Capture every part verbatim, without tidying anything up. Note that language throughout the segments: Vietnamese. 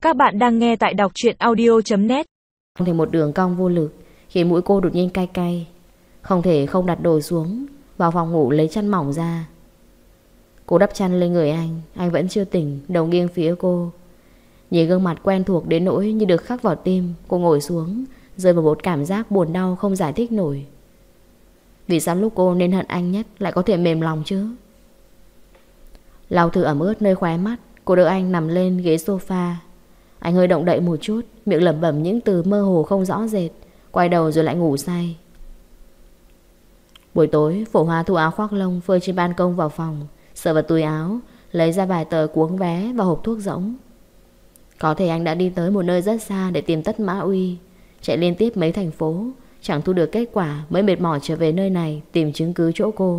Các bạn đang nghe tại đọc truyện audio chấm net. Thì một đường cong vô lực khiến mũi cô đột nhiên cay cay. Không thể không đặt đồ xuống, vào phòng ngủ lấy chăn mỏng ra. Cô đắp chăn lên người anh. Anh vẫn chưa tỉnh, đầu nghiêng phía cô. Nhìn gương mặt quen thuộc đến nỗi như được khắc vào tim. Cô ngồi xuống, rơi vào một cảm giác buồn đau không giải thích nổi. Vì sao lúc cô nên hận anh nhất lại có thể mềm lòng chứ? Lau thử ẩm ướt nơi khóe mắt. Cô đỡ anh nằm lên ghế sofa. Anh hơi động đậy một chút, miệng lẩm bẩm những từ mơ hồ không rõ rệt, quay đầu rồi lại ngủ say. Buổi tối, Phổ Hoa thu áo khoác lông phơi trên ban công vào phòng, sờ vào túi áo, lấy ra vài tờ cuống vé và hộp thuốc rỗng. Có thể anh đã đi tới một nơi rất xa để tìm Tất Mã Uy, chạy liên tiếp mấy thành phố, chẳng thu được kết quả mới mệt mỏi trở về nơi này tìm chứng cứ chỗ cô.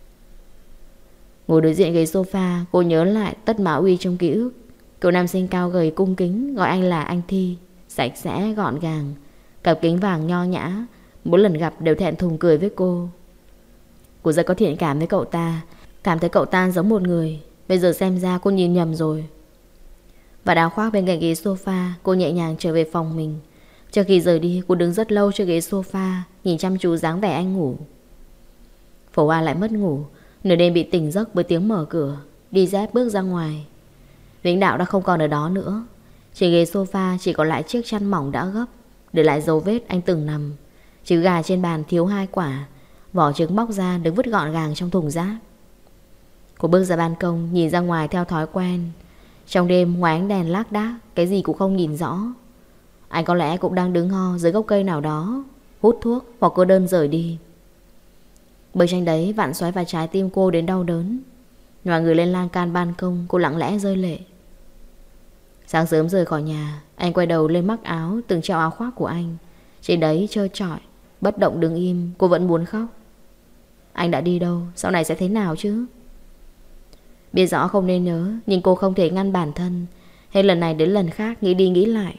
Ngồi đối diện ghế sofa, cô nhớ lại Tất Mã Uy trong ký ức. Cậu nam sinh cao gầy cung kính gọi anh là anh Thi, sạch sẽ gọn gàng, cặp kính vàng nho nhã, mỗi lần gặp đều thẹn thùng cười với cô. Cô rất có thiện cảm với cậu ta, cảm thấy cậu ta giống một người. Bây giờ xem ra cô nhìn nhầm rồi. Và áo khoác bên cạnh ghế sofa, cô nhẹ nhàng trở về phòng mình. Trước khi rời đi, cô đứng rất lâu trên ghế sofa, nhìn chăm chú dáng vẻ anh ngủ. Phổ Hoa lại mất ngủ, nửa đêm bị tỉnh giấc bởi tiếng mở cửa, đi dép bước ra ngoài. Vĩnh Đạo đã không còn ở đó nữa. Trên ghế sofa chỉ còn lại chiếc chăn mỏng đã gấp, để lại dấu vết anh từng nằm. Trứng gà trên bàn thiếu hai quả, vỏ trứng bóc ra được vứt gọn gàng trong thùng rác. Cô bước ra ban công, nhìn ra ngoài theo thói quen. Trong đêm ngoài ánh đèn lác đác, cái gì cũng không nhìn rõ. Anh có lẽ cũng đang đứng ho dưới gốc cây nào đó, hút thuốc hoặc cô đơn rời đi. Bức tranh đấy vặn xoáy vào trái tim cô đến đau đớn. Nhòa người lên lan can ban công, cô lặng lẽ rơi lệ. Sáng sớm rời khỏi nhà, anh quay đầu lên mắc áo từng treo áo khoác của anh. Trên đấy trơ trọi, bất động đứng im, cô vẫn muốn khóc. Anh đã đi đâu, sau này sẽ thế nào chứ? Biết rõ không nên nhớ, nhưng cô không thể ngăn bản thân. Hết lần này đến lần khác nghĩ đi nghĩ lại.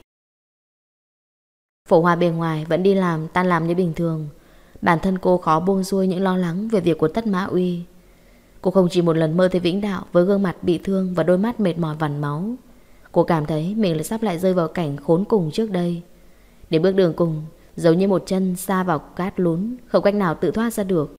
Phổ Hoa bề ngoài vẫn đi làm, tan làm như bình thường. Bản thân cô khó buông xuôi những lo lắng về việc của Tất Mã Uy. Cô không chỉ một lần mơ thấy Vĩnh Đạo với gương mặt bị thương và đôi mắt mệt mỏi vằn máu. Cô cảm thấy mình lại sắp lại rơi vào cảnh khốn cùng trước đây. Để bước đường cùng, giống như một chân sa vào cát lún, không cách nào tự thoát ra được.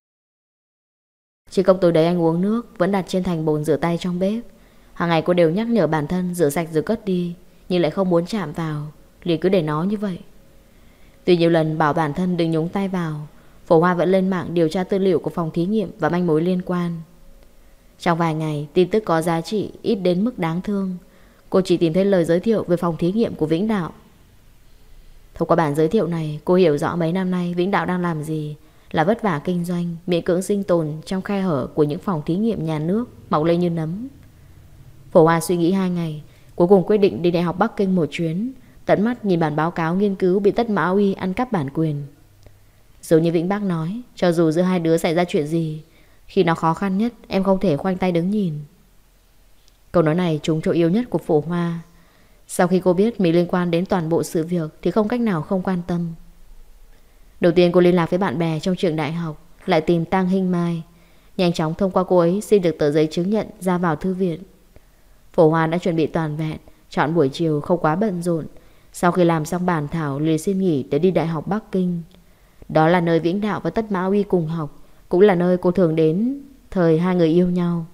Chiếc cốc tối đấy anh uống nước vẫn đặt trên thành bồn rửa tay trong bếp. Hàng ngày cô đều nhắc nhở bản thân rửa sạch rồi cất đi, nhưng lại không muốn chạm vào, liền cứ để nó như vậy. Tuy nhiều lần bảo bản thân đừng nhúng tay vào, Phổ Hoa vẫn lên mạng điều tra tư liệu của phòng thí nghiệm và manh mối liên quan. Trong vài ngày, tin tức có giá trị ít đến mức đáng thương. Cô chỉ tìm thấy lời giới thiệu về phòng thí nghiệm của Vĩnh Đạo. Thông qua bản giới thiệu này, cô hiểu rõ mấy năm nay Vĩnh Đạo đang làm gì, là vất vả kinh doanh, miễn cưỡng sinh tồn trong khe hở của những phòng thí nghiệm nhà nước mọc lên như nấm. Phổ Hoa suy nghĩ hai ngày, cuối cùng quyết định đi Đại học Bắc Kinh một chuyến, tận mắt nhìn bản báo cáo nghiên cứu bị Tất Mã Uy ăn cắp bản quyền. Giống như Vĩnh Bác nói, cho dù giữa hai đứa xảy ra chuyện gì, khi nó khó khăn nhất, em không thể khoanh tay đứng nhìn. Câu nói này trúng chỗ yếu nhất của Phổ Hoa. Sau khi cô biết mình liên quan đến toàn bộ sự việc thì không cách nào không quan tâm. Đầu tiên cô liên lạc với bạn bè trong trường đại học, lại tìm Tang Hinh Mai. Nhanh chóng thông qua cô ấy xin được tờ giấy chứng nhận ra vào thư viện. Phổ Hoa đã chuẩn bị toàn vẹn, chọn buổi chiều không quá bận rộn. Sau khi làm xong bản thảo liền xin nghỉ để đi Đại học Bắc Kinh. Đó là nơi Vĩnh Đạo và Tất Mã Uy cùng học, cũng là nơi cô thường đến thời hai người yêu nhau.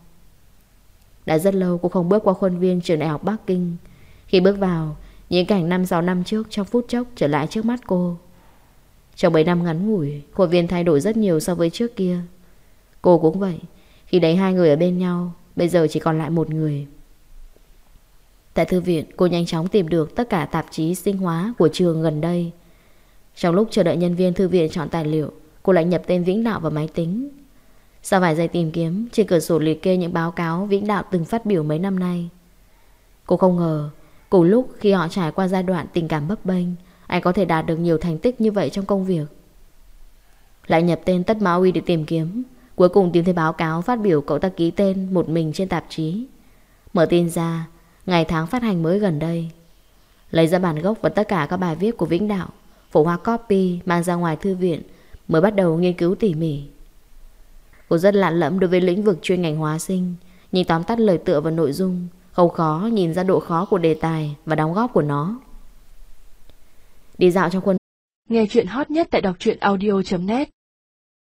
Đã rất lâu cô không bước qua khuôn viên trường Đại học Bắc Kinh. Khi bước vào, những cảnh năm sáu năm trước trong phút chốc trở lại trước mắt cô. Trong mấy năm ngắn ngủi, khuôn viên thay đổi rất nhiều so với trước kia. Cô cũng vậy. Khi đấy hai người ở bên nhau, bây giờ chỉ còn lại một người. Tại thư viện, cô nhanh chóng tìm được tất cả tạp chí sinh hóa của trường gần đây. Trong lúc chờ đợi nhân viên thư viện chọn tài liệu, cô lại nhập tên Vĩnh Đạo vào máy tính. Sau vài giây tìm kiếm, trên cửa sổ liệt kê những báo cáo Vĩnh Đạo từng phát biểu mấy năm nay. Cô không ngờ, cùng lúc khi họ trải qua giai đoạn tình cảm bấp bênh, anh có thể đạt được nhiều thành tích như vậy trong công việc. Lại nhập tên Tất Mã Uy để tìm kiếm, cuối cùng tìm thấy báo cáo phát biểu cậu ta ký tên một mình trên tạp chí. Mở tin ra, ngày tháng phát hành mới gần đây. Lấy ra bản gốc và tất cả các bài viết của Vĩnh Đạo, Phổ Hoa copy mang ra ngoài thư viện, mới bắt đầu nghiên cứu tỉ mỉ. Cô rất lạ lẫm đối với lĩnh vực chuyên ngành hóa sinh, nhưng tóm tắt lời tựa và nội dung Không khó nhìn ra độ khó của đề tài và đóng góp của nó. Đi dạo trong khuôn. Nghe chuyện hot nhất tại đọc truyện audio chấm net.